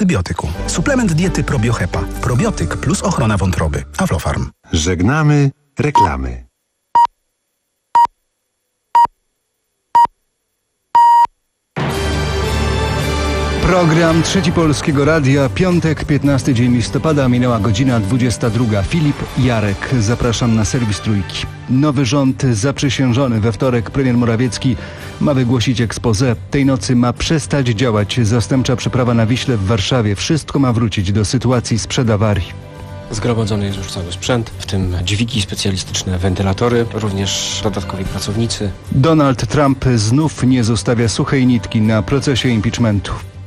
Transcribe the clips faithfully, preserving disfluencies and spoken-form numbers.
antybiotyku. Suplement diety Probiohepa. Probiotyk plus ochrona wątroby. Aflofarm. Żegnamy reklamy. Program Trzeci Polskiego Radia, piątek, piętnasty dzień listopada, minęła godzina dwudziesta druga. Filip Jarek, zapraszam na serwis Trójki. Nowy rząd zaprzysiężony we wtorek premier Morawiecki ma wygłosić exposé. Tej nocy ma przestać działać zastępcza przeprawa na Wiśle w Warszawie. Wszystko ma wrócić do sytuacji sprzed awarii. Zgromadzony jest już cały sprzęt, w tym dźwigi, specjalistyczne wentylatory, również dodatkowi pracownicy. Donald Trump znów nie zostawia suchej nitki na procesie impeachmentu.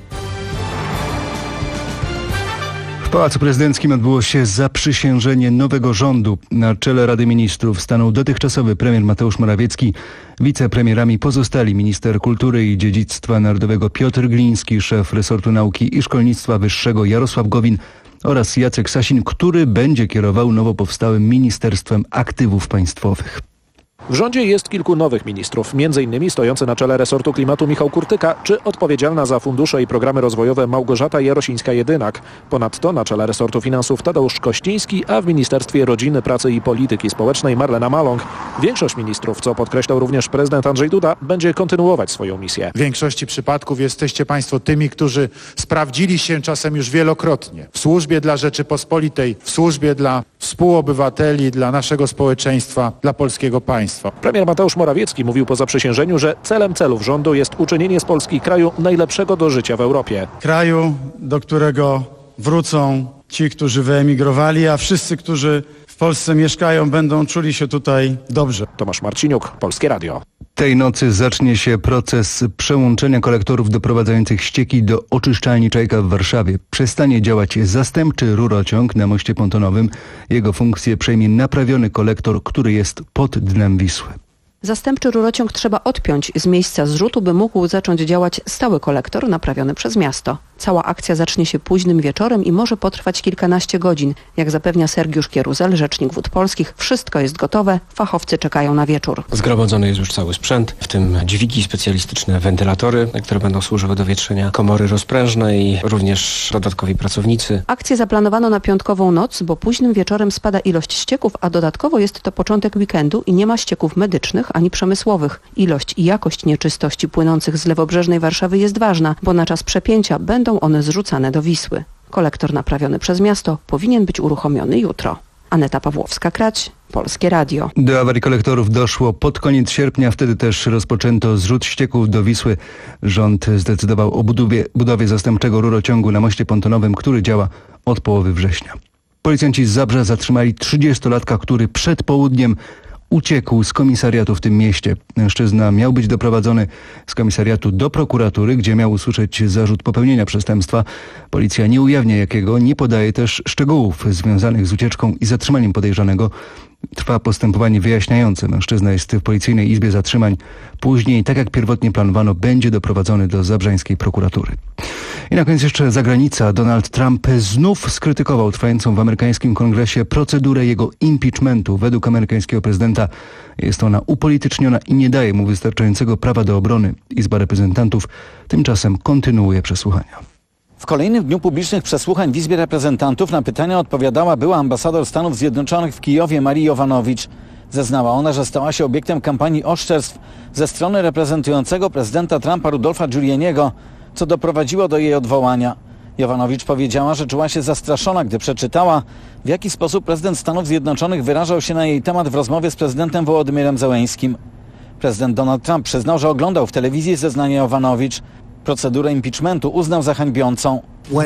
W Pałacu Prezydenckim odbyło się zaprzysiężenie nowego rządu. Na czele Rady Ministrów stanął dotychczasowy premier Mateusz Morawiecki. Wicepremierami pozostali minister kultury i dziedzictwa narodowego Piotr Gliński, szef resortu nauki i szkolnictwa wyższego Jarosław Gowin oraz Jacek Sasin, który będzie kierował nowo powstałym Ministerstwem Aktywów Państwowych. W rządzie jest kilku nowych ministrów, między innymi stojący na czele resortu klimatu Michał Kurtyka, czy odpowiedzialna za fundusze i programy rozwojowe Małgorzata Jarosińska-Jedynak. Ponadto na czele resortu finansów Tadeusz Kościński, a w Ministerstwie Rodziny, Pracy i Polityki Społecznej Marlena Maląg. Większość ministrów, co podkreślał również prezydent Andrzej Duda, będzie kontynuować swoją misję. W większości przypadków jesteście Państwo tymi, którzy sprawdzili się czasem już wielokrotnie w służbie dla Rzeczypospolitej, w służbie dla współobywateli, dla naszego społeczeństwa, dla polskiego państwa. Premier Mateusz Morawiecki mówił po zaprzysiężeniu, że celem celów rządu jest uczynienie z Polski kraju najlepszego do życia w Europie. Kraju, do którego wrócą ci, którzy wyemigrowali, a wszyscy, którzy w Polsce mieszkają, będą czuli się tutaj dobrze. Tomasz Marciniuk, Polskie Radio. Tej nocy zacznie się proces przełączenia kolektorów doprowadzających ścieki do oczyszczalni Czajka w Warszawie. Przestanie działać zastępczy rurociąg na moście pontonowym. Jego funkcję przejmie naprawiony kolektor, który jest pod dnem Wisły. Zastępczy rurociąg trzeba odpiąć z miejsca zrzutu, by mógł zacząć działać stały kolektor naprawiony przez miasto. Cała akcja zacznie się późnym wieczorem i może potrwać kilkanaście godzin. Jak zapewnia Sergiusz Kieruzel, rzecznik Wód Polskich, wszystko jest gotowe, fachowcy czekają na wieczór. Zgromadzony jest już cały sprzęt, w tym dźwigi, specjalistyczne wentylatory, które będą służyły do wietrzenia komory rozprężnej, również dodatkowi pracownicy. Akcję zaplanowano na piątkową noc, bo późnym wieczorem spada ilość ścieków, a dodatkowo jest to początek weekendu i nie ma ścieków medycznych ani przemysłowych. Ilość i jakość nieczystości płynących z lewobrzeżnej Warszawy jest ważna, bo na czas przepięcia będą one zrzucane do Wisły. Kolektor naprawiony przez miasto powinien być uruchomiony jutro. Aneta Pawłowska-Krać, Polskie Radio. Do awarii kolektorów doszło pod koniec sierpnia, wtedy też rozpoczęto zrzut ścieków do Wisły. Rząd zdecydował o budowie, budowie zastępczego rurociągu na moście pontonowym, który działa od połowy września. Policjanci z Zabrza zatrzymali trzydziestolatka, który przed południem uciekł z komisariatu w tym mieście. Mężczyzna miał być doprowadzony z komisariatu do prokuratury, gdzie miał usłyszeć zarzut popełnienia przestępstwa. Policja nie ujawnia jakiego, nie podaje też szczegółów związanych z ucieczką i zatrzymaniem podejrzanego. Trwa postępowanie wyjaśniające. Mężczyzna jest w policyjnej izbie zatrzymań. Później, tak jak pierwotnie planowano, będzie doprowadzony do zabrzańskiej prokuratury. I na koniec jeszcze zagranica. Donald Trump znów skrytykował trwającą w amerykańskim kongresie procedurę jego impeachmentu. Według amerykańskiego prezydenta jest ona upolityczniona i nie daje mu wystarczającego prawa do obrony. Izba Reprezentantów tymczasem kontynuuje przesłuchania. W kolejnym dniu publicznych przesłuchań w Izbie Reprezentantów na pytania odpowiadała była ambasador Stanów Zjednoczonych w Kijowie Marii Jovanovitch. Zeznała ona, że stała się obiektem kampanii oszczerstw ze strony reprezentującego prezydenta Trumpa Rudolfa Giulianiego, co doprowadziło do jej odwołania. Jovanovitch powiedziała, że czuła się zastraszona, gdy przeczytała, w jaki sposób prezydent Stanów Zjednoczonych wyrażał się na jej temat w rozmowie z prezydentem Wołodymyrem Zełeńskim. Prezydent Donald Trump przyznał, że oglądał w telewizji zeznania Jovanovitch. Procedurę impeachmentu uznał za hańbiącą.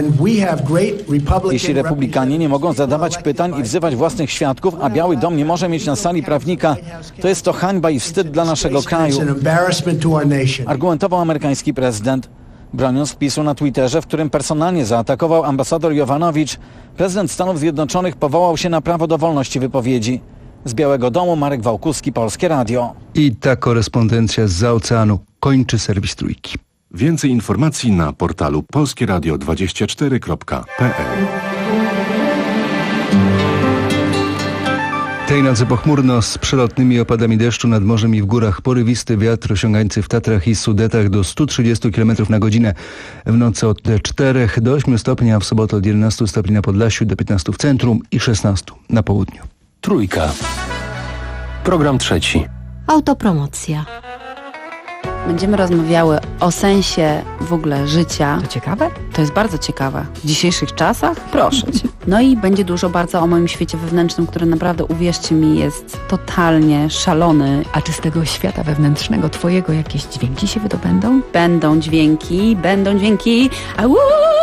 Jeśli republikanie nie mogą zadawać pytań i wzywać własnych świadków, a Biały Dom nie może mieć na sali prawnika, to jest to hańba i wstyd dla naszego kraju, argumentował amerykański prezydent. Broniąc wpisu na Twitterze, w którym personalnie zaatakował ambasador Jovanovitch, prezydent Stanów Zjednoczonych powołał się na prawo do wolności wypowiedzi. Z Białego Domu Marek Wałkuski, Polskie Radio. I ta korespondencja zza oceanu kończy serwis Trójki. Więcej informacji na portalu polskie radio dwadzieścia cztery kropka p l. Tej nocy pochmurno z przelotnymi opadami deszczu nad morzem i w górach. Porywisty wiatr osiągający w Tatrach i Sudetach do stu trzydziestu kilometrów na godzinę. W nocy od czterech do ośmiu stopni, a w sobotę od jedenastu stopni na Podlasiu do piętnastu w centrum i szesnastu na południu. Trójka. Program trzeci. Autopromocja. Będziemy rozmawiały o sensie w ogóle życia. To ciekawe? To jest bardzo ciekawe. W dzisiejszych czasach? Proszę cię. No i będzie dużo bardzo o moim świecie wewnętrznym, który naprawdę, uwierzcie mi, jest totalnie szalony. A czy z tego świata wewnętrznego twojego jakieś dźwięki się wydobędą? Będą dźwięki, będą dźwięki. Au!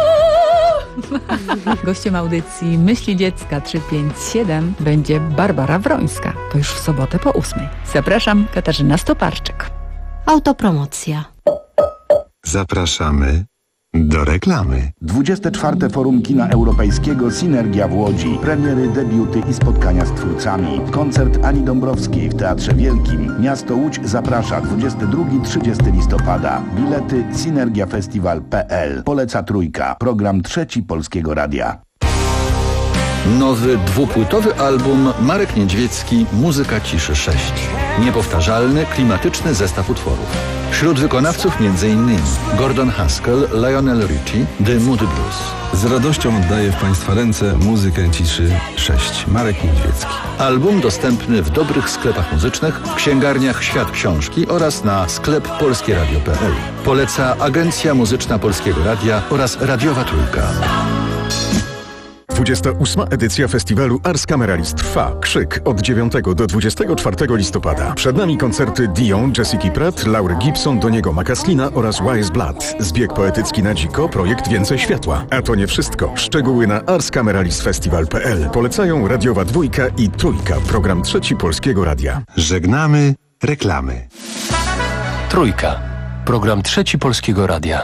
Gościem audycji Myśli Dziecka trzysta pięćdziesiąt siedem będzie Barbara Wrońska. To już w sobotę po ósmej. Zapraszam, Katarzyna Stoparczyk. Autopromocja. Zapraszamy do reklamy. dwudzieste czwarte Forum Kina Europejskiego Synergia w Łodzi. Premiery, debiuty i spotkania z twórcami. Koncert Ani Dąbrowskiej w Teatrze Wielkim. Miasto Łódź zaprasza dwudziestego drugiego do trzydziestego listopada. Bilety synergiafestiwal kropka p l. Poleca Trójka. Program trzeci Polskiego Radia. Nowy dwupłytowy album Marek Niedźwiecki Muzyka Ciszy sześć. Niepowtarzalny, klimatyczny zestaw utworów. Wśród wykonawców m.in. Gordon Haskell, Lionel Richie, The Moody Blues. Z radością oddaję w Państwa ręce Muzykę Ciszy sześć. Marek Niedźwiecki. Album dostępny w dobrych sklepach muzycznych, w księgarniach Świat Książki oraz na sklep polskie radio kropka p l. Poleca Agencja Muzyczna Polskiego Radia oraz Radiowa Trójka. dwudziesta ósma edycja festiwalu Ars Cameralis trwa. Krzyk od dziewiątego do dwudziestego czwartego listopada. Przed nami koncerty Dion, Jessica Pratt, Laury Gibson, Doniego Macaslina oraz Wise Blood. Zbieg poetycki na dziko, projekt Więcej Światła. A to nie wszystko. Szczegóły na ars cameralis festival kropka p l. Polecają Radiowa Dwójka i Trójka. Program trzeci Polskiego Radia. Żegnamy reklamy. Trójka. Program trzeci Polskiego Radia.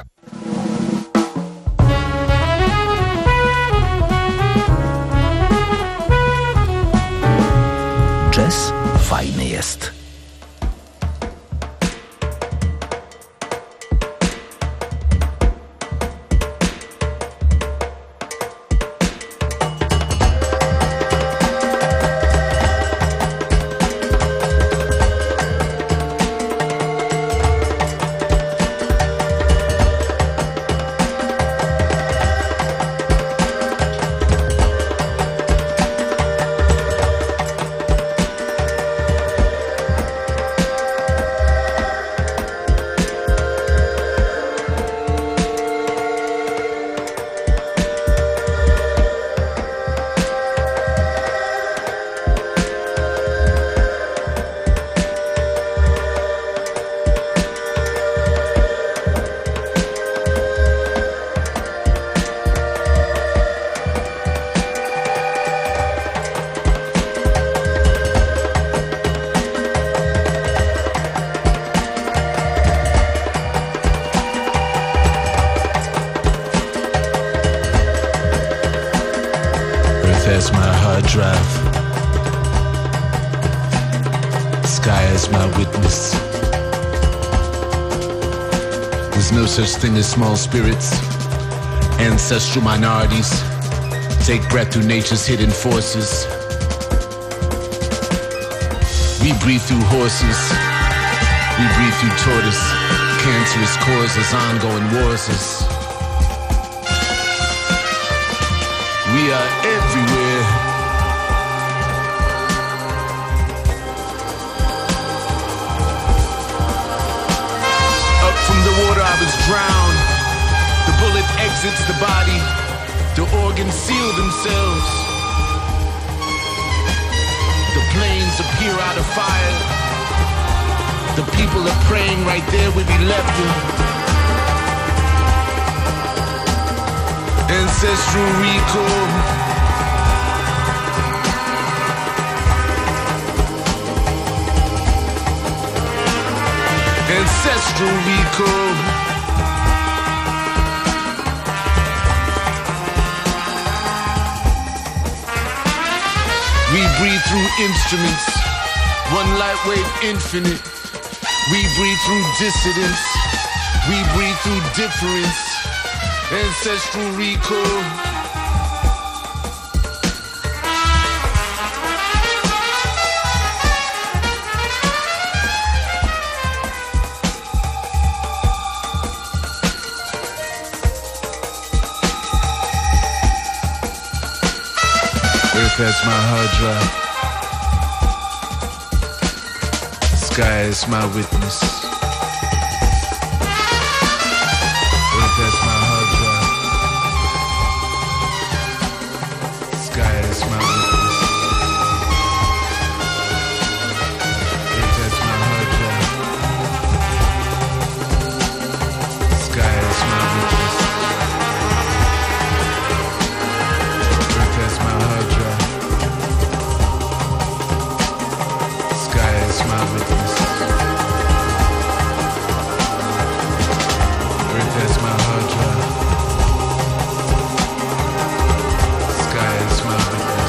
Jazz fajny jest. as my hard drive. Sky as my witness. There's no such thing as small spirits. Ancestral minorities take breath through nature's hidden forces. We breathe through horses. We breathe through tortoise. Cancerous causes, ongoing wars. We are everywhere. Up from the water I was drowned. The bullet exits the body. The organs seal themselves. The planes appear out of fire. The people are praying right there where we left them. Ancestral recall. Ancestral recall. We breathe through instruments, one light wave infinite. We breathe through dissidence. We breathe through difference. Ancestral recall. Earth as my hard drive. Sky is my witness. Earth as my hard drive. Sky is my witness. Earth as my hard drive. Sky is my witness. Earth as my hard drive. Sky is my witness. Earth as my hard drive. Sky is my witness.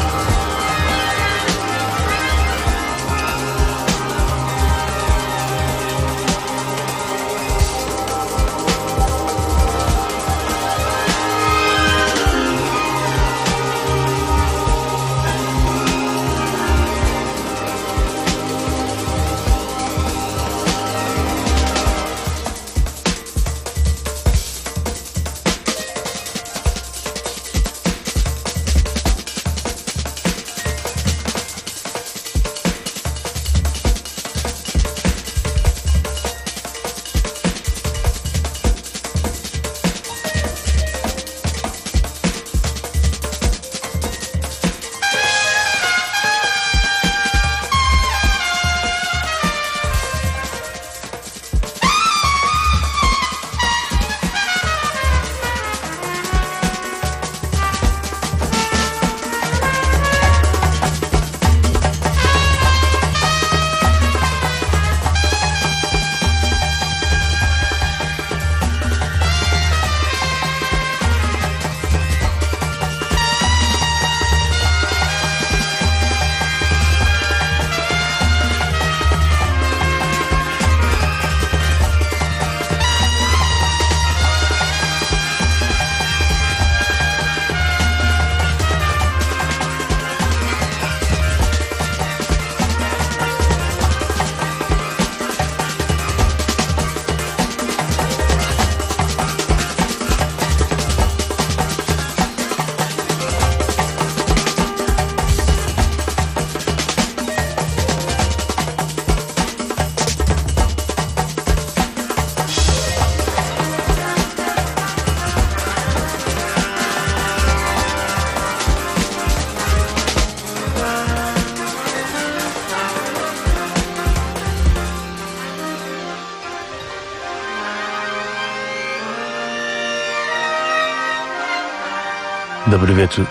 Dobry wieczór.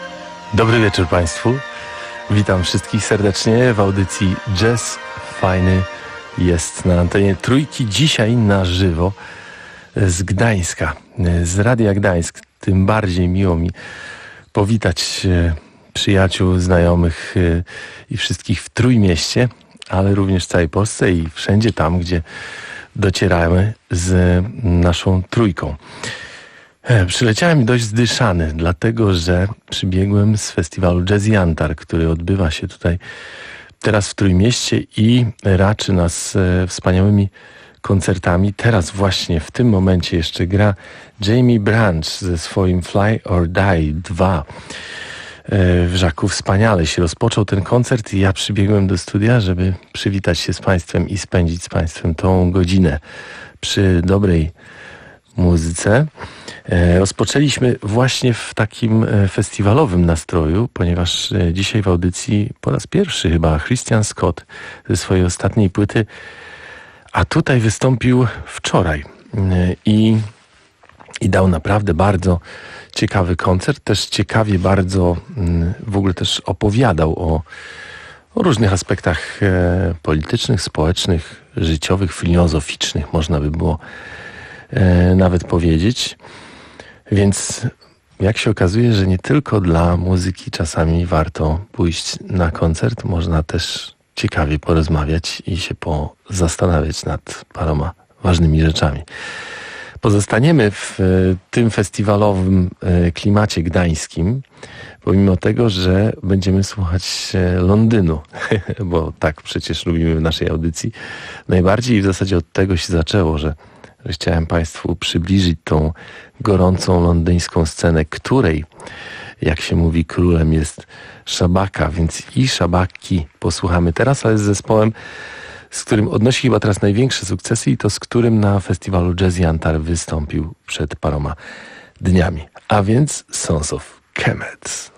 Dobry wieczór Państwu. Witam wszystkich serdecznie w audycji Jazz Fajny jest na antenie Trójki. Dzisiaj na żywo z Gdańska, z Radia Gdańsk. Tym bardziej miło mi powitać przyjaciół, znajomych i wszystkich w Trójmieście, ale również w całej Polsce i wszędzie tam, gdzie docieramy z naszą Trójką. Przyleciałem dość zdyszany, dlatego że przybiegłem z festiwalu Jazz Jantar, który odbywa się tutaj teraz w Trójmieście i raczy nas wspaniałymi koncertami. Teraz właśnie w tym momencie jeszcze gra Jamie Branch ze swoim Fly or Die dwa. W Żaku wspaniale się rozpoczął ten koncert i ja przybiegłem do studia, żeby przywitać się z Państwem i spędzić z Państwem tą godzinę przy dobrej muzyce. Rozpoczęliśmy właśnie w takim festiwalowym nastroju, ponieważ dzisiaj w audycji po raz pierwszy chyba Christian Scott ze swojej ostatniej płyty, a tutaj wystąpił wczoraj i, i dał naprawdę bardzo ciekawy koncert, też ciekawie bardzo w ogóle też opowiadał o, o różnych aspektach politycznych, społecznych, życiowych, filozoficznych, można by było nawet powiedzieć. Więc jak się okazuje, że nie tylko dla muzyki czasami warto pójść na koncert, można też ciekawie porozmawiać i się pozastanawiać nad paroma ważnymi rzeczami. Pozostaniemy w tym festiwalowym klimacie gdańskim, pomimo tego, że będziemy słuchać Londynu, bo tak przecież lubimy w naszej audycji najbardziej i w zasadzie od tego się zaczęło, że że chciałem Państwu przybliżyć tą gorącą londyńską scenę, której jak się mówi, królem jest szabaka, więc i szabaki posłuchamy teraz, ale z zespołem, z którym odnosi chyba teraz największe sukcesy i to z którym na festiwalu Jazz Jantar wystąpił przed paroma dniami. A więc Sons of Kemet.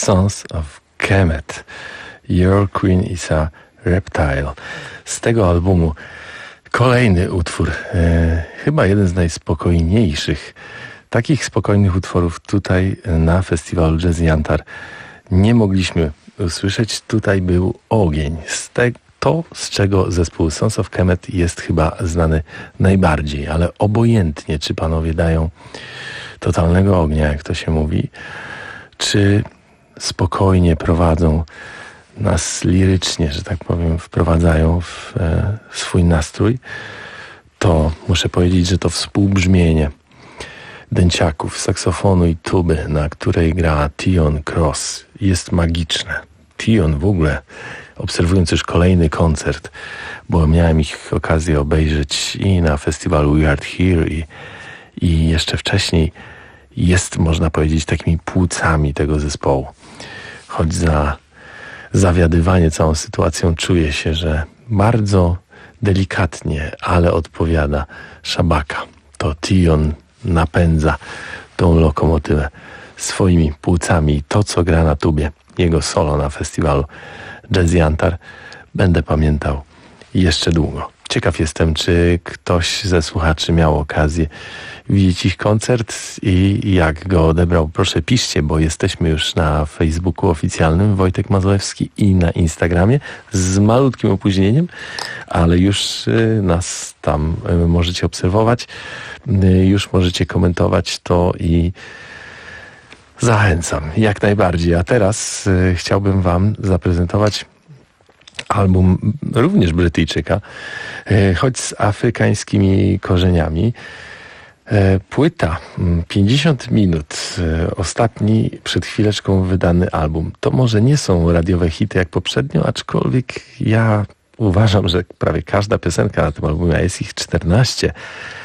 Sons of Kemet. Your Queen is a Reptile. Z tego albumu kolejny utwór, e, chyba jeden z najspokojniejszych. Takich spokojnych utworów tutaj na festiwalu Jazz Jantar nie mogliśmy usłyszeć. Tutaj był ogień. Z te, to, z czego zespół Sons of Kemet jest chyba znany najbardziej, ale obojętnie, czy panowie dają totalnego ognia, jak to się mówi, czy spokojnie prowadzą nas lirycznie, że tak powiem, wprowadzają w e, swój nastrój, to muszę powiedzieć, że to współbrzmienie dęciaków, saksofonu i tuby, na której gra Tion Cross, jest magiczne. Tion w ogóle, obserwując już kolejny koncert, bo miałem ich okazję obejrzeć i na festiwalu We Are Here i, i jeszcze wcześniej, jest, można powiedzieć, takimi płucami tego zespołu. Choć za zawiadywanie całą sytuacją czuje się, że bardzo delikatnie, ale odpowiada szabaka. To Tion napędza tą lokomotywę swoimi płucami i to, co gra na tubie, jego solo na festiwalu Jazz Jantar, będę pamiętał jeszcze długo. Ciekaw jestem, czy ktoś ze słuchaczy miał okazję widzieć ich koncert i jak go odebrał. Proszę piszcie, bo jesteśmy już na Facebooku oficjalnym Wojtek Mazurewski i na Instagramie z malutkim opóźnieniem, ale już nas tam możecie obserwować, już możecie komentować to i zachęcam jak najbardziej. A teraz chciałbym wam zaprezentować album również Brytyjczyka, choć z afrykańskimi korzeniami. Płyta pięćdziesiąt minut, ostatni przed chwileczką wydany album. To może nie są radiowe hity jak poprzednio, aczkolwiek ja uważam, że prawie każda piosenka na tym albumie, a jest ich czternaście,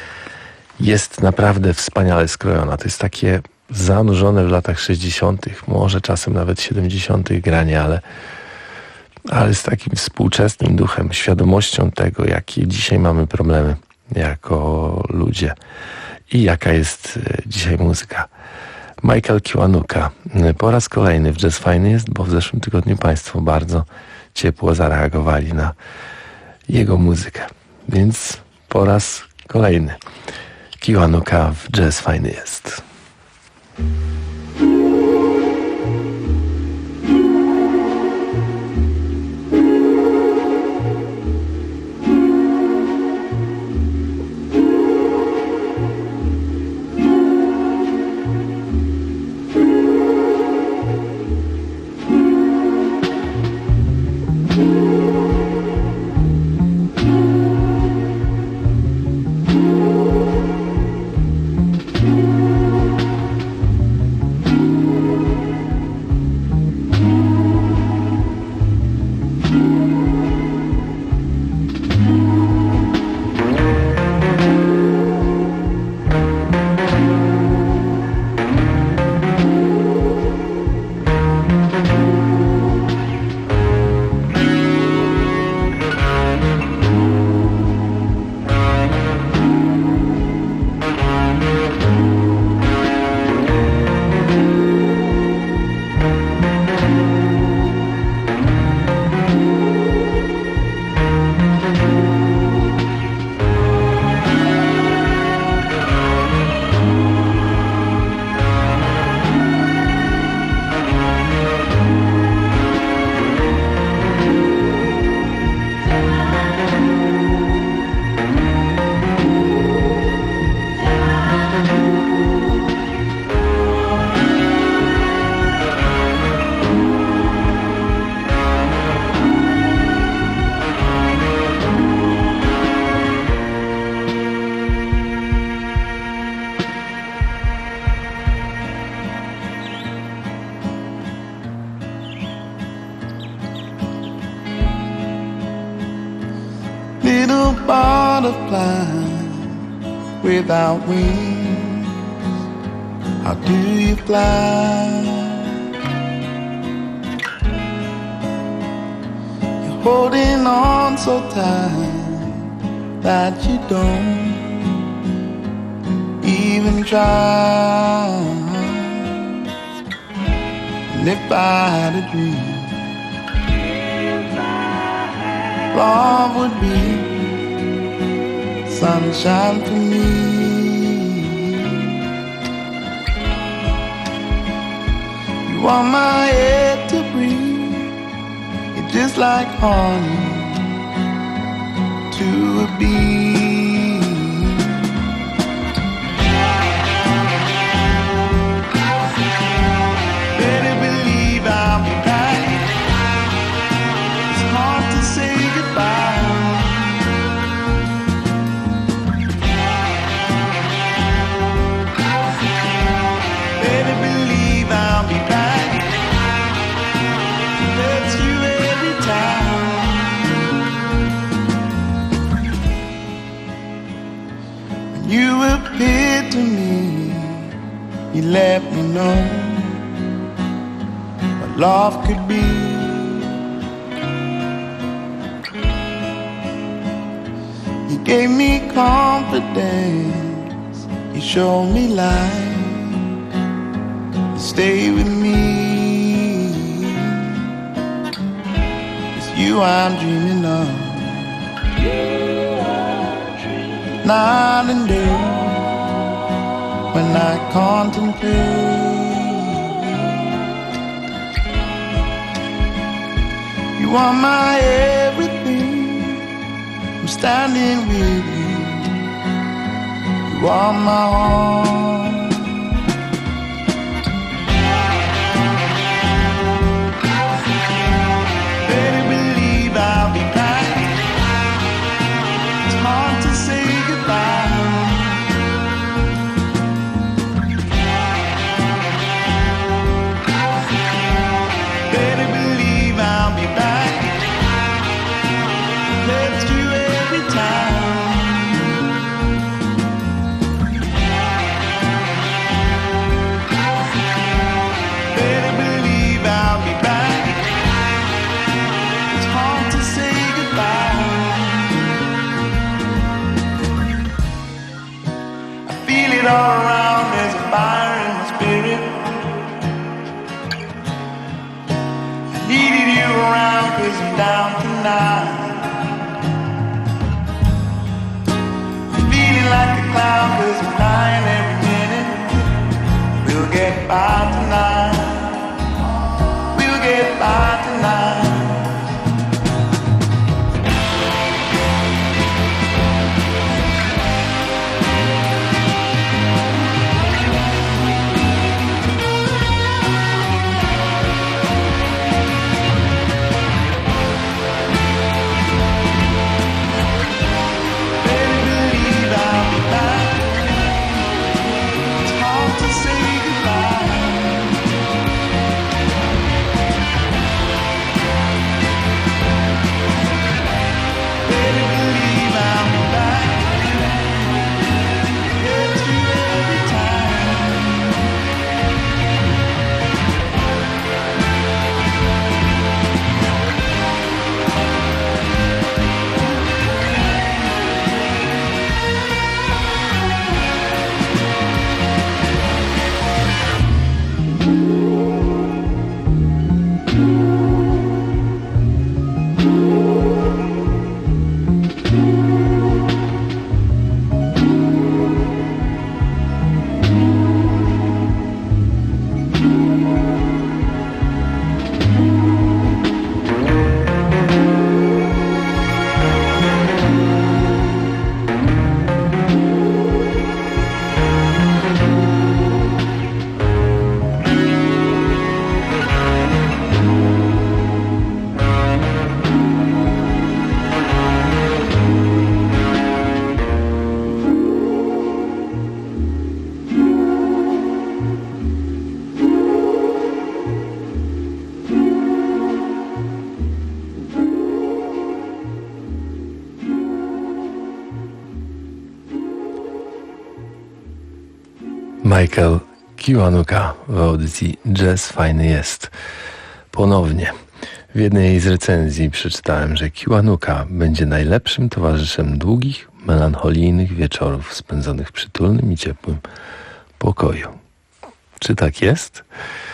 jest naprawdę wspaniale skrojona. To jest takie zanurzone w latach sześćdziesiątych, może czasem nawet siedemdziesiątych granie, ale ale z takim współczesnym duchem, świadomością tego, jakie dzisiaj mamy problemy jako ludzie i jaka jest dzisiaj muzyka. Michael Kiwanuka po raz kolejny w Jazz Fajny jest, bo w zeszłym tygodniu państwo bardzo ciepło zareagowali na jego muzykę. Więc po raz kolejny Kiwanuka w Jazz Fajny jest. Little butterfly without wings, how do you fly? You're holding on so tight that you don't even try. And if I had a dream, love would be sunshine for me. You are my air to breathe, you're just like honey to a bee. Better believe I'll be back. It's hard to say goodbye. Better believe I'll be back. That's you every time. When you appeared to me, you let me know what love could be. You gave me confidence, you showed me light, you stay with me. It's you I'm dreaming of, night and day, when I contemplate. You are my everything, I'm standing with you. You are my all. Better believe I'll be back. It's hard to say goodbye. Better believe I'll be back. That's you every time. Better believe I'll be back. It's hard to say goodbye. I feel it all around, there's a fire in my spirit. I needed you around 'cause I'm down tonight. Feeling like a cloud 'cause I'm dying every minute. We'll get by tonight. We'll get by tonight. Better believe I'll be back. It's hard to say goodbye. Better believe I'll be back. Get you every time. Michael Kiwanuka w audycji Jazz Fajny Jest. Ponownie. W jednej z recenzji przeczytałem, że Kiwanuka będzie najlepszym towarzyszem długich, melancholijnych wieczorów spędzonych w przytulnym i ciepłym pokoju. Czy tak jest?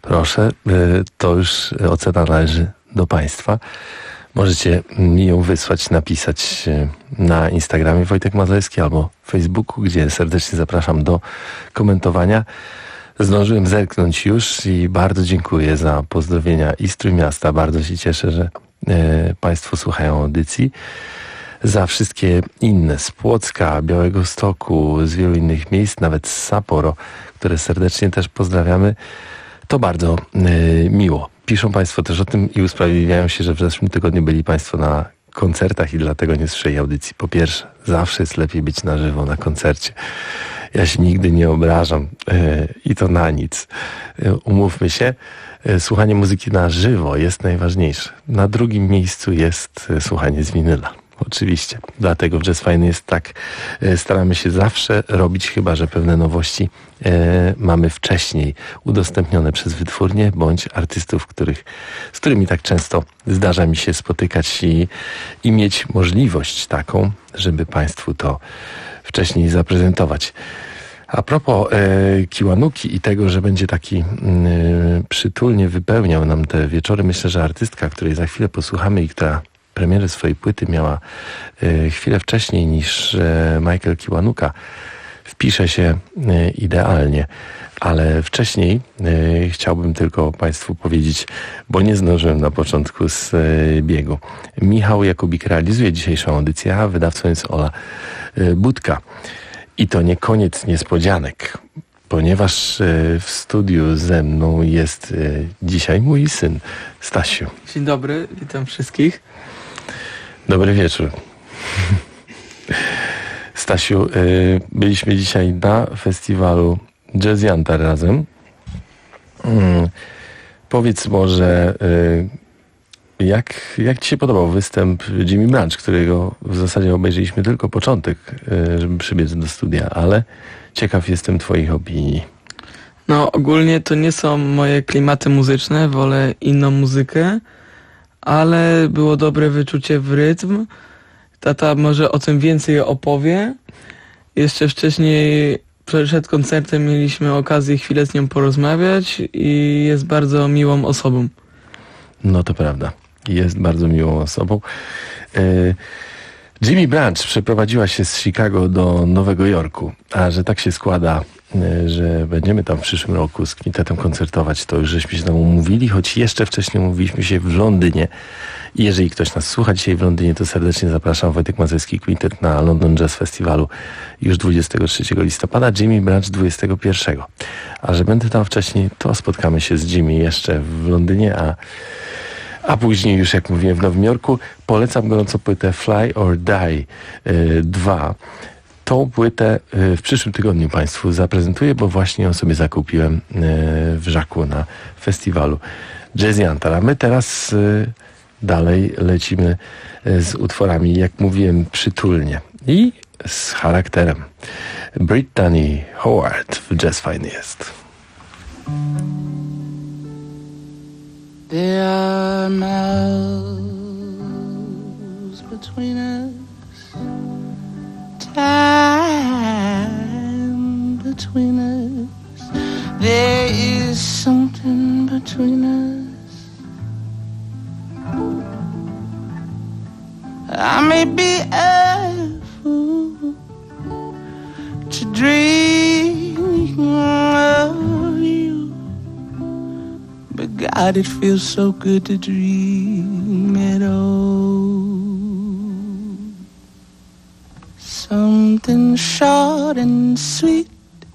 Proszę, to już ocena należy do Państwa. Możecie mi ją wysłać, napisać na Instagramie Wojtek Mazalewski albo Facebooku, gdzie serdecznie zapraszam do komentowania. Zdążyłem zerknąć już i bardzo dziękuję za pozdrowienia i z Trójmiasta. Bardzo się cieszę, że e, Państwo słuchają audycji. Za wszystkie inne z Płocka, Białegostoku, z wielu innych miejsc, nawet z Sapporo, które serdecznie też pozdrawiamy. To bardzo e, miło. Piszą Państwo też o tym i usprawiedliwiają się, że w zeszłym tygodniu byli Państwo na koncertach i dlatego nie słyszeli audycji. Po pierwsze, zawsze jest lepiej być na żywo na koncercie. Ja się nigdy nie obrażam yy, i to na nic. Yy, umówmy się, yy, słuchanie muzyki na żywo jest najważniejsze. Na drugim miejscu jest yy, słuchanie z winyla. Oczywiście. Dlatego w Jazz Fajny jest tak. Yy, staramy się zawsze robić, chyba że pewne nowości yy, mamy wcześniej udostępnione przez wytwórnię bądź artystów, których, z którymi tak często zdarza mi się spotykać i, i mieć możliwość taką, żeby Państwu to wcześniej zaprezentować. A propos e, Kiwanuki i tego, że będzie taki e, przytulnie wypełniał nam te wieczory, myślę, że artystka, której za chwilę posłuchamy i która premierę swojej płyty miała e, chwilę wcześniej niż e, Michael Kiwanuka, wpisze się e, idealnie. Ale wcześniej e, chciałbym tylko Państwu powiedzieć, bo nie zdążyłem na początku z e, biegu. Michał Jakubik realizuje dzisiejszą audycję, a wydawcą jest Ola e, Budka. I to nie koniec niespodzianek, ponieważ e, w studiu ze mną jest e, dzisiaj mój syn Stasiu. Dzień dobry, witam wszystkich. Dobry wieczór. Stasiu, e, byliśmy dzisiaj na festiwalu Jazz Jantar razem. Hmm. Powiedz może, y, jak, jak Ci się podobał występ Jimmy Branch, którego w zasadzie obejrzeliśmy tylko początek, y, żeby przybiec do studia, ale ciekaw jestem Twoich opinii. No ogólnie to nie są moje klimaty muzyczne, wolę inną muzykę, ale było dobre wyczucie w rytm. Tata może o tym więcej opowie. Jeszcze wcześniej przed koncertem mieliśmy okazję chwilę z nią porozmawiać i jest bardzo miłą osobą. No to prawda. Jest bardzo miłą osobą. Yy, Jimmy Branch przeprowadziła się z Chicago do Nowego Jorku, a że tak się składa, yy, że będziemy tam w przyszłym roku z kwintetem koncertować, to już żeśmy się tam umówili, choć jeszcze wcześniej umówiliśmy się w Londynie. I jeżeli ktoś nas słucha dzisiaj w Londynie, to serdecznie zapraszam. Wojtek Mazalewski Quintet na London Jazz Festiwalu już dwudziestego trzeciego listopada, Jimmy Branch dwudziestego pierwszego. A że będę tam wcześniej, to spotkamy się z Jimmy jeszcze w Londynie, a, a później już, jak mówiłem, w Nowym Jorku. Polecam gorąco płytę Fly or Die dwa. Tą płytę w przyszłym tygodniu Państwu zaprezentuję, bo właśnie ją sobie zakupiłem w Żaku na festiwalu Jazz Jantar. A my teraz dalej lecimy z utworami, jak mówiłem, przytulnie i z charakterem. Brittany Howard w Jazz Fajny jest. There are miles between us, time between us. There is something between us. I may be a fool to dream of you, but God, it feels so good to dream at all. Something short and sweet.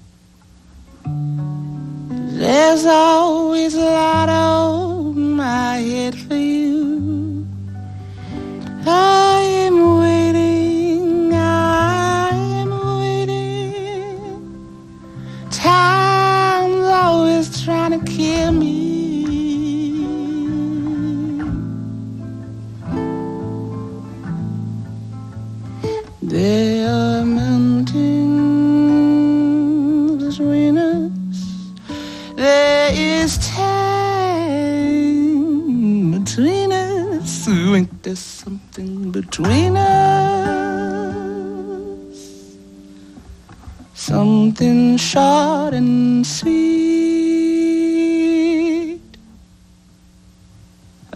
There's always a lot on my head for you. I am waiting, I am waiting. Time's always trying to kill me. There are mountains between us. There is time between us. Ain't there something between us? Something short and sweet.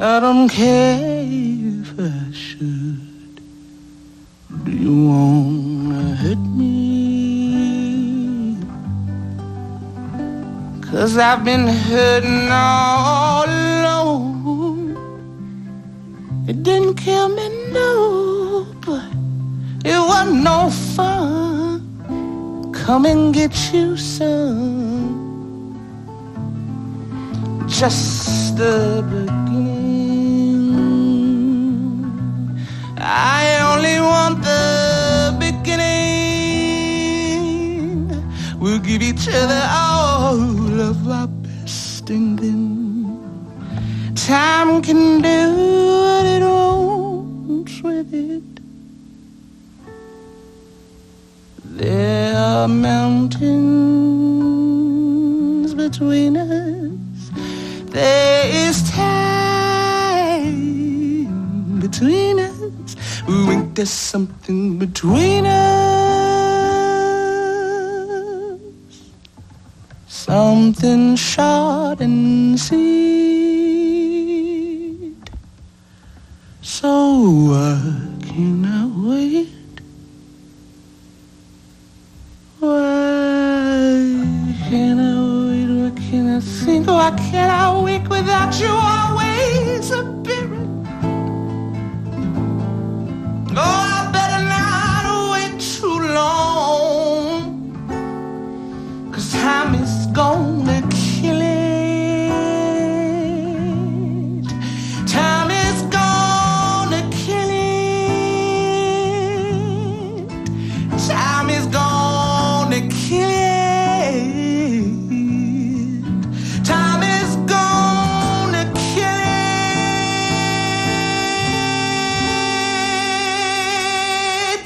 I don't care if I should. Do you wanna hurt me? 'Cause I've been hurting all alone. It didn't kill me, no, but it wasn't no fun. Come and get you some. Just the beginning. I only want the beginning. We'll give each other all of our best, and then time can do what it wants with it. There are mountains between us. There is time between us. Ooh, ain't there something between us? Something short and sweet. So why can I wait? Why can I wait? What can I think? Why can't I wake without you always appearing? Oh, I better not wait too long, 'cause time is gonna kill it. Time is gonna kill it. Time is gonna kill it. Time is gonna kill it.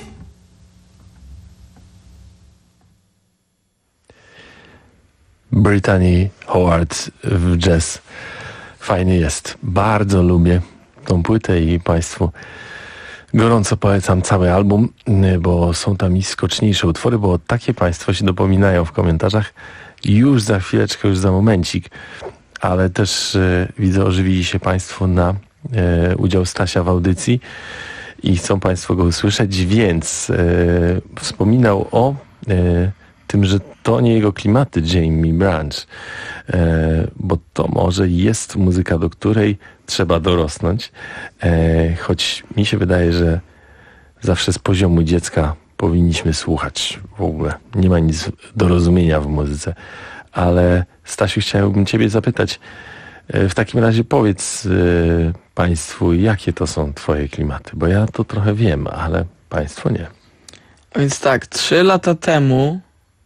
Brittany Howard w jazz. Fajny jest. Bardzo lubię tą płytę i Państwu gorąco polecam cały album, bo są tam i skoczniejsze utwory, bo takie Państwo się dopominają w komentarzach. Już za chwileczkę, już za momencik. Ale też e, widzę, ożywili się Państwo na e, udział Stasia w audycji i chcą Państwo go usłyszeć, więc e, wspominał o e, tym, że to nie jego klimaty, Jamie Branch, e, bo to może jest muzyka, do której trzeba dorosnąć, e, choć mi się wydaje, że zawsze z poziomu dziecka powinniśmy słuchać w ogóle. Nie ma nic do rozumienia w muzyce. Ale Stasiu, chciałbym Ciebie zapytać, w takim razie powiedz y, Państwu, jakie to są Twoje klimaty, bo ja to trochę wiem, ale Państwo nie. Więc tak, trzy lata temu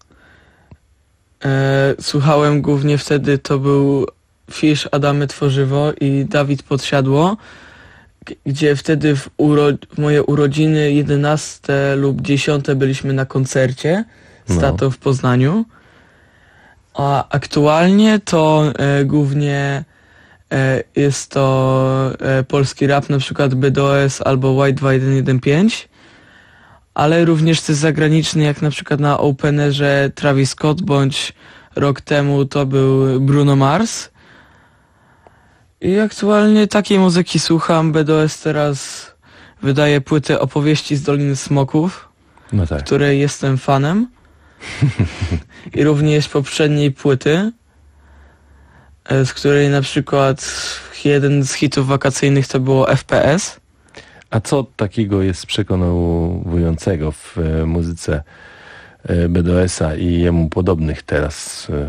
e, słuchałem głównie wtedy, to był Fish, Adamy Tworzywo i Dawid Podsiadło, g- gdzie wtedy w, uro- w moje urodziny jedenaste lub dziesiąte byliśmy na koncercie z No. tatą w Poznaniu. A aktualnie to e, głównie e, jest to e, polski rap, na przykład B D O S albo White dwa jeden jeden pięć, ale również coś zagraniczny, jak na przykład na Openerze Travis Scott, bądź rok temu to był Bruno Mars. I aktualnie takiej muzyki słucham. B D O S teraz wydaje płytę Opowieści z Doliny Smoków, No tak. której jestem fanem. I również poprzedniej płyty, e, z której na przykład jeden z hitów wakacyjnych to było F P S. A co takiego jest przekonującego w e, muzyce e, B D O S-a i jemu podobnych teraz? E,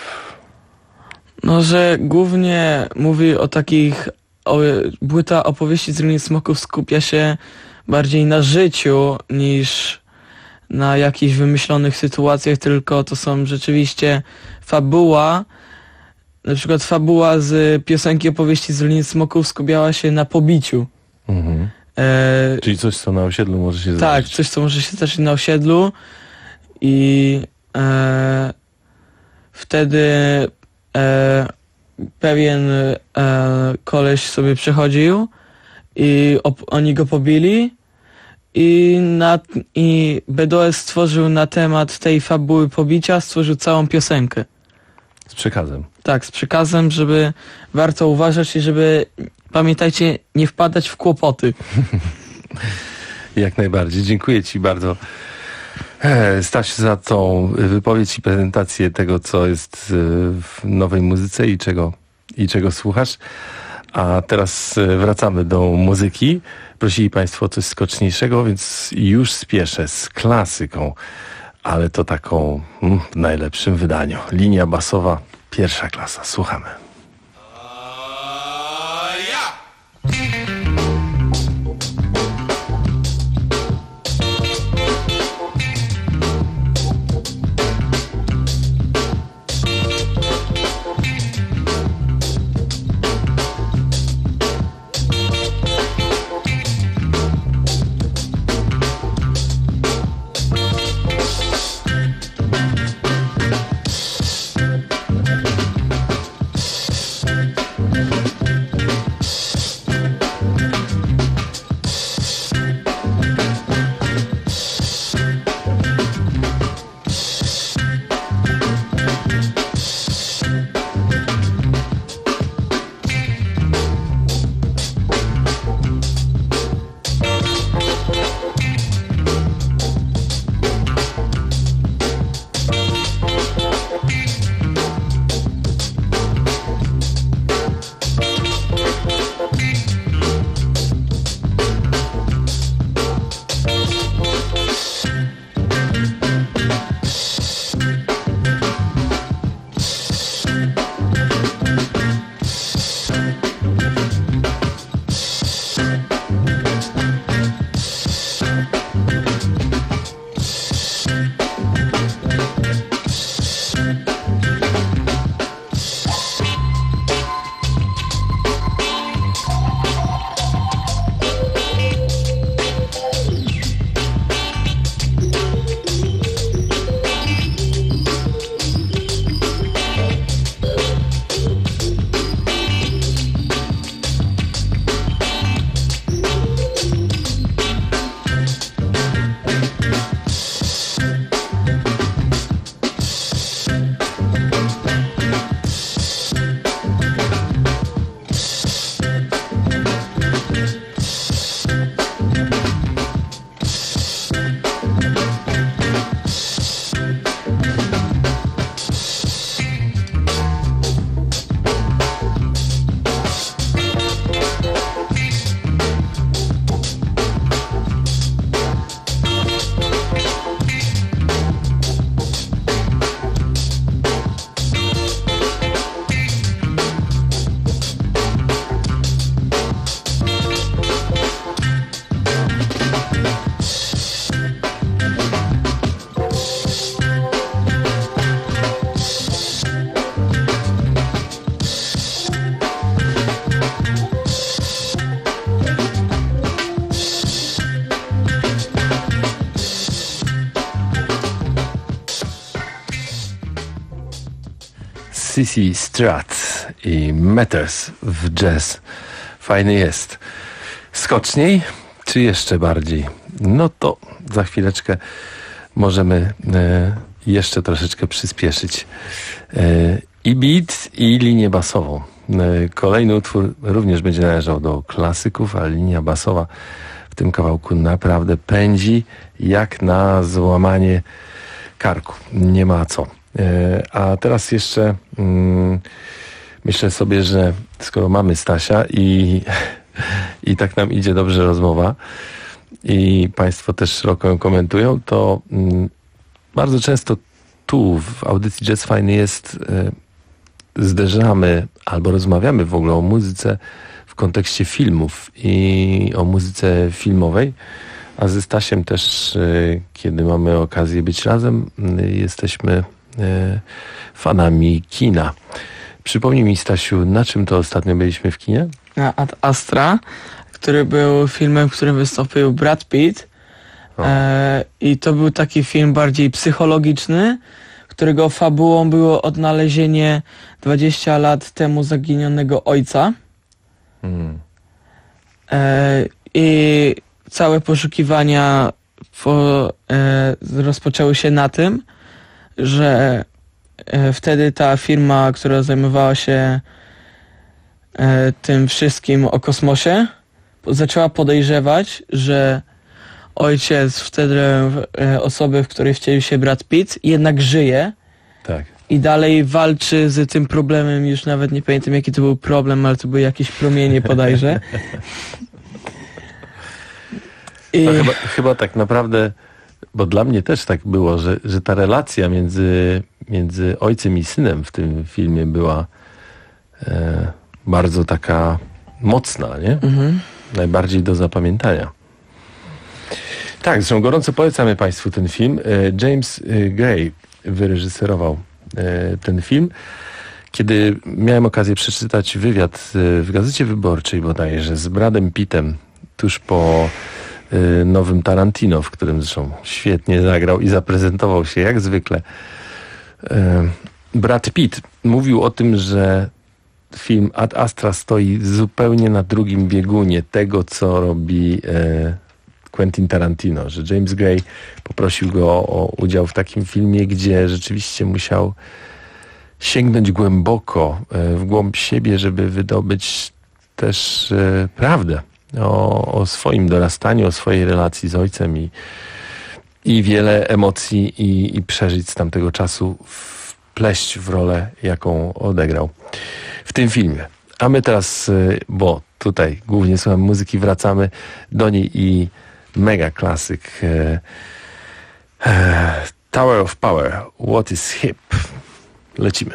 No, że głównie mówi o takich, o, płyta Opowieści z Doliny Smoków skupia się bardziej na życiu niż na jakichś wymyślonych sytuacjach, tylko to są rzeczywiście fabuła. Na przykład fabuła z piosenki Opowieści z Doliny Smoków skupiała się na pobiciu. mhm. E, Czyli coś, co na osiedlu może się tak, zdarzyć. coś, co może się zdarzyć na osiedlu i e, wtedy e, pewien e, koleś sobie przechodził i op- oni go pobili i, na, i B D O S stworzył na temat tej fabuły pobicia, stworzył całą piosenkę. Z przekazem. Tak, z przekazem, żeby warto uważać i żeby, pamiętajcie, nie wpadać w kłopoty. Jak najbardziej. Dziękuję Ci bardzo, Stasiu, za tą wypowiedź i prezentację tego, co jest w nowej muzyce i czego, i czego słuchasz. A teraz wracamy do muzyki. Prosili Państwo o coś skoczniejszego, więc już spieszę z klasyką, ale to taką mm, w najlepszym wydaniu. Linia basowa, pierwsza klasa. Słuchamy. Cissy Strat i Matters w jazz. Fajny jest. Skoczniej, czy jeszcze bardziej? No to za chwileczkę możemy e, jeszcze troszeczkę przyspieszyć. E, I beat, i linię basową. E, kolejny utwór również będzie należał do klasyków, ale linia basowa w tym kawałku naprawdę pędzi jak na złamanie karku. Nie ma co. A teraz jeszcze mm, myślę sobie, że skoro mamy Stasia i, i tak nam idzie dobrze rozmowa i Państwo też szeroko ją komentują, to mm, bardzo często tu w audycji Jazz Fajny jest, y, zderzamy albo rozmawiamy w ogóle o muzyce w kontekście filmów i o muzyce filmowej, a ze Stasiem też, y, kiedy mamy okazję być razem, y, jesteśmy fanami kina. Przypomnij mi, Stasiu, na czym to ostatnio byliśmy w kinie? Na Ad Astra, który był filmem, w którym wystąpił Brad Pitt. E, I to był taki film bardziej psychologiczny, którego fabułą było odnalezienie dwadzieścia lat temu zaginionego ojca. Hmm. E, I całe poszukiwania po, e, rozpoczęły się na tym, że e, wtedy ta firma, która zajmowała się e, tym wszystkim o kosmosie, zaczęła podejrzewać, że ojciec wtedy e, osoby, w której wcielił się Brad Pitt, jednak żyje. Tak. I dalej walczy z tym problemem, już nawet nie pamiętam jaki to był problem, ale to były jakieś promienie bodajże. I... To chyba, chyba tak naprawdę, bo dla mnie też tak było, że, że ta relacja między, między ojcem i synem w tym filmie była e, bardzo taka mocna, nie? Mhm. Najbardziej do zapamiętania. Tak, zresztą gorąco polecamy Państwu ten film. E, James e, Gray wyreżyserował e, ten film. Kiedy miałem okazję przeczytać wywiad e, w Gazecie Wyborczej bodajże z Bradem Pittem tuż po e, nowym Tarantino, w którym zresztą świetnie zagrał i zaprezentował się jak zwykle. E, Brad Pitt mówił o tym, że film Ad Astra stoi zupełnie na drugim biegunie tego, co robi e, Quentin Tarantino, że James Gray poprosił go o udział w takim filmie, gdzie rzeczywiście musiał sięgnąć głęboko e, w głąb siebie, żeby wydobyć też e, prawdę o, o swoim dorastaniu, o swojej relacji z ojcem i, i wiele emocji i, i przeżyć z tamtego czasu wpleść w rolę, jaką odegrał w tym filmie. A my teraz, bo tutaj głównie słuchamy muzyki, wracamy do niej i mega klasyk e, e, Tower of Power, What is Hip? Lecimy.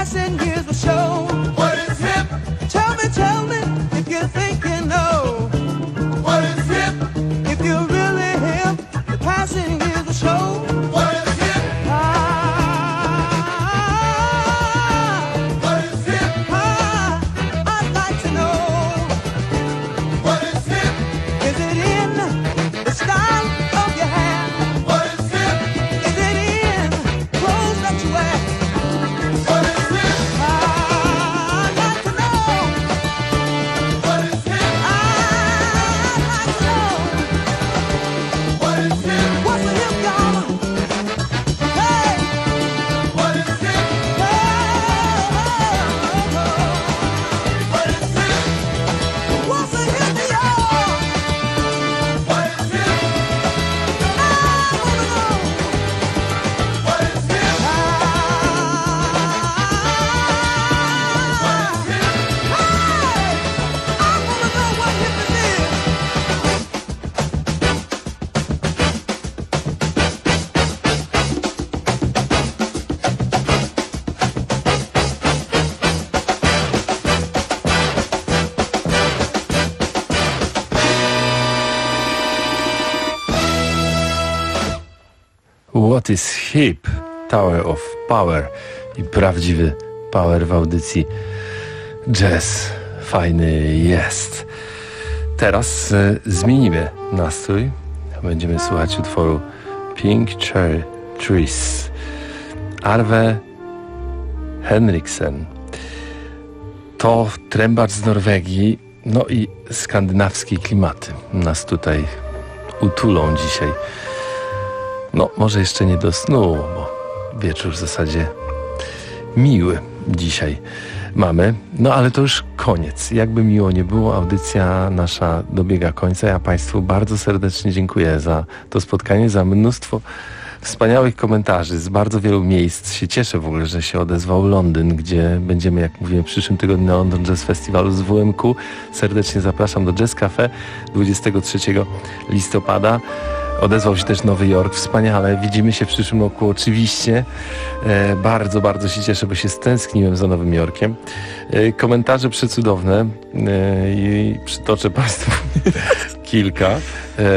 passing years will show. What is hip? Tell me, tell me if you think you know. What is hip? If you're really hip, the passing years will show. What is hip? Ah, what is hip? Ah, I'd like to know. What is hip? Is it in the style of your hair? What is hip? Is it in clothes that you wear? What is hip? Ah, I'd like to know. What is hip? I'd like to know. What is hip? What's the hip, y'all? Hey! What is hip? Oh, oh, oh. What is hip? What's the hip, y'all? What is hip? I wanna know. What is hip? Ah, what is hip? Hey! I wanna know what hip it is. What is hip? Tower of Power i prawdziwy power w audycji Jazz fajny jest. Teraz e, zmienimy nastrój. Będziemy słuchać utworu Pink Cherry Trees. Arve Henriksen to trębacz z Norwegii, no i skandynawskie klimaty nas tutaj utulą dzisiaj. No, może jeszcze nie do snu, bo wieczór w zasadzie miły dzisiaj mamy. No, ale to już koniec. Jakby miło nie było, audycja nasza dobiega końca. Ja Państwu bardzo serdecznie dziękuję za to spotkanie, za mnóstwo wspaniałych komentarzy z bardzo wielu miejsc. Się cieszę w ogóle, że się odezwał Londyn, gdzie będziemy, jak mówiłem, w przyszłym tygodniu na London Jazz Festiwalu z W M Q. Serdecznie zapraszam do Jazz Cafe dwudziestego trzeciego listopada. Odezwał się też Nowy Jork, wspaniale. Widzimy się w przyszłym roku oczywiście. E, bardzo, bardzo się cieszę, bo się stęskniłem za Nowym Jorkiem. E, komentarze przecudowne e, i przytoczę Państwu kilka. E,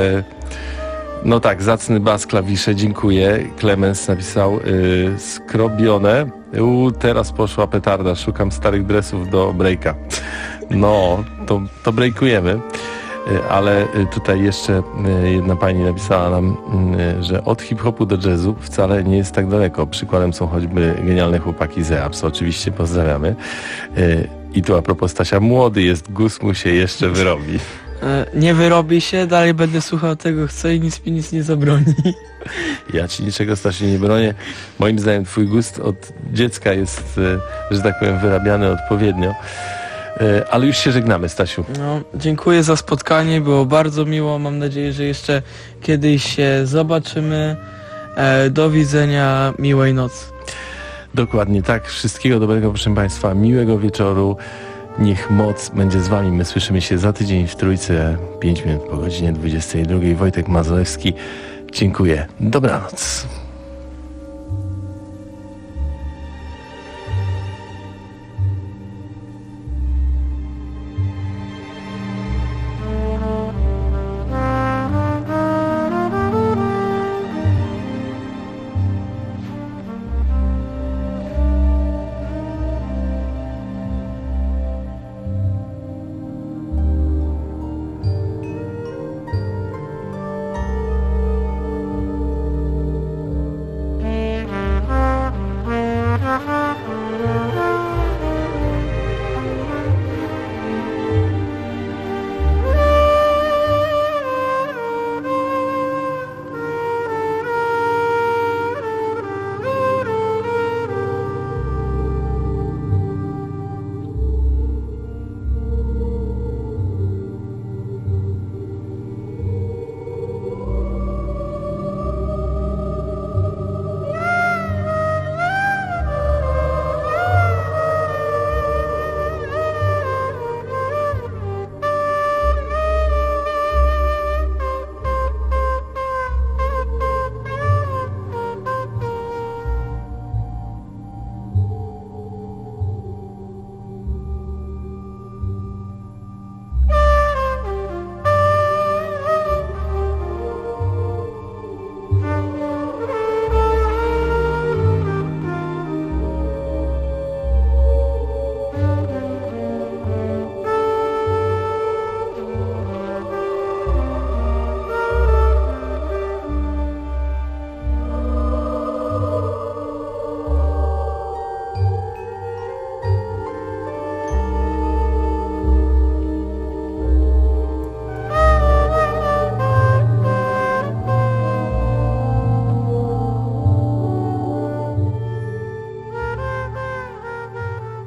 no tak, zacny bas, klawisze, dziękuję. Klemens napisał e, skrobione. U, teraz poszła petarda, szukam starych dresów do breaka. No, to, to breakujemy. Ale tutaj jeszcze jedna pani napisała nam, że od hip-hopu do jazzu wcale nie jest tak daleko. Przykładem są choćby genialne chłopaki z Eaps. Oczywiście pozdrawiamy. I tu a propos Stasia, młody jest, guz mu się jeszcze wyrobi. Nie wyrobi się, dalej będę słuchał tego, chcę i nic mi nic nie zabroni. Ja ci niczego, Stasiu, nie bronię. Moim zdaniem twój gust od dziecka jest, że tak powiem, wyrabiany odpowiednio. Ale już się żegnamy, Stasiu. No, dziękuję za spotkanie, było bardzo miło. Mam nadzieję, że jeszcze kiedyś się zobaczymy. E, do widzenia, miłej nocy. Dokładnie tak. Wszystkiego dobrego, proszę Państwa. Miłego wieczoru. Niech moc będzie z Wami. My słyszymy się za tydzień w Trójce, pięć minut po godzinie dwudziestej drugiej. Wojtek Mazolewski. Dziękuję. Dobranoc.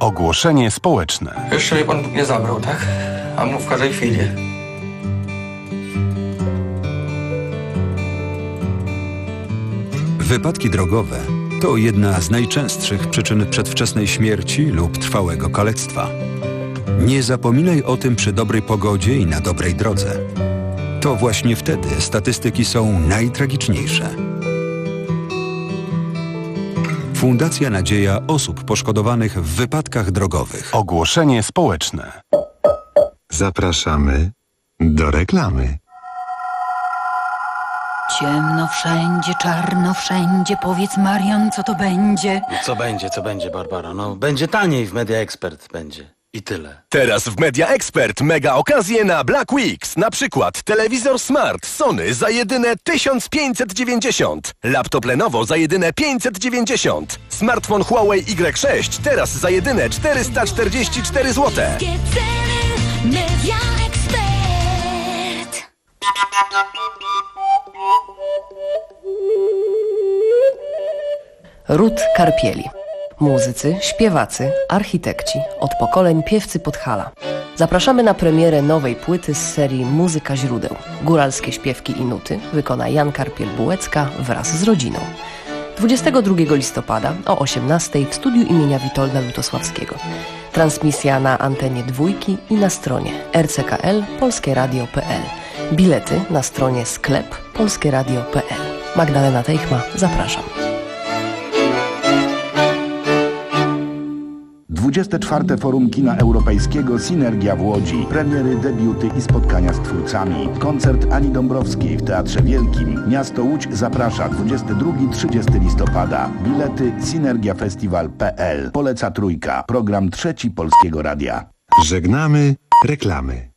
Ogłoszenie społeczne. Jeszcze mnie pan nie zabrał, tak? A mów w każdej chwili. Wypadki drogowe to jedna z najczęstszych przyczyn przedwczesnej śmierci lub trwałego kalectwa. Nie zapominaj o tym przy dobrej pogodzie i na dobrej drodze. To właśnie wtedy statystyki są najtragiczniejsze. Fundacja Nadzieja osób poszkodowanych w wypadkach drogowych. Ogłoszenie społeczne. Zapraszamy do reklamy. Ciemno wszędzie, czarno wszędzie. Powiedz, Marian, co to będzie? Co będzie, co będzie, Barbara? No, będzie taniej w Media Expert, będzie. I tyle. Teraz w Media Expert mega okazje na Black Weeks. Na przykład telewizor Smart Sony za jedyne tysiąc pięćset dziewięćdziesiąt. Laptop Lenovo za jedyne pięćset dziewięćdziesiąt. Smartfon Huawei Y sześć teraz za jedyne czterysta czterdzieści cztery złote. Media Expert. Ród Karpieli. Muzycy, śpiewacy, architekci, od pokoleń piewcy Podhala. Zapraszamy na premierę nowej płyty z serii Muzyka źródeł. Góralskie śpiewki i nuty wykona Jan Karpiel-Bułecka wraz z rodziną. dwudziestego drugiego listopada o osiemnastej w studiu imienia Witolda Lutosławskiego. Transmisja na antenie Dwójki i na stronie r c k l polskie radio kropka p l. Bilety na stronie sklep polskie radio kropka p l. Magdalena Teichma, zapraszam. dwudzieste czwarte Forum Kina Europejskiego Synergia w Łodzi. Premiery, debiuty i spotkania z twórcami. Koncert Ani Dąbrowskiej w Teatrze Wielkim. Miasto Łódź zaprasza dwudziestego drugiego do trzydziestego listopada. Bilety synergiafestiwal kropka p l. Poleca Trójka. Program trzeci Polskiego Radia. Żegnamy reklamy.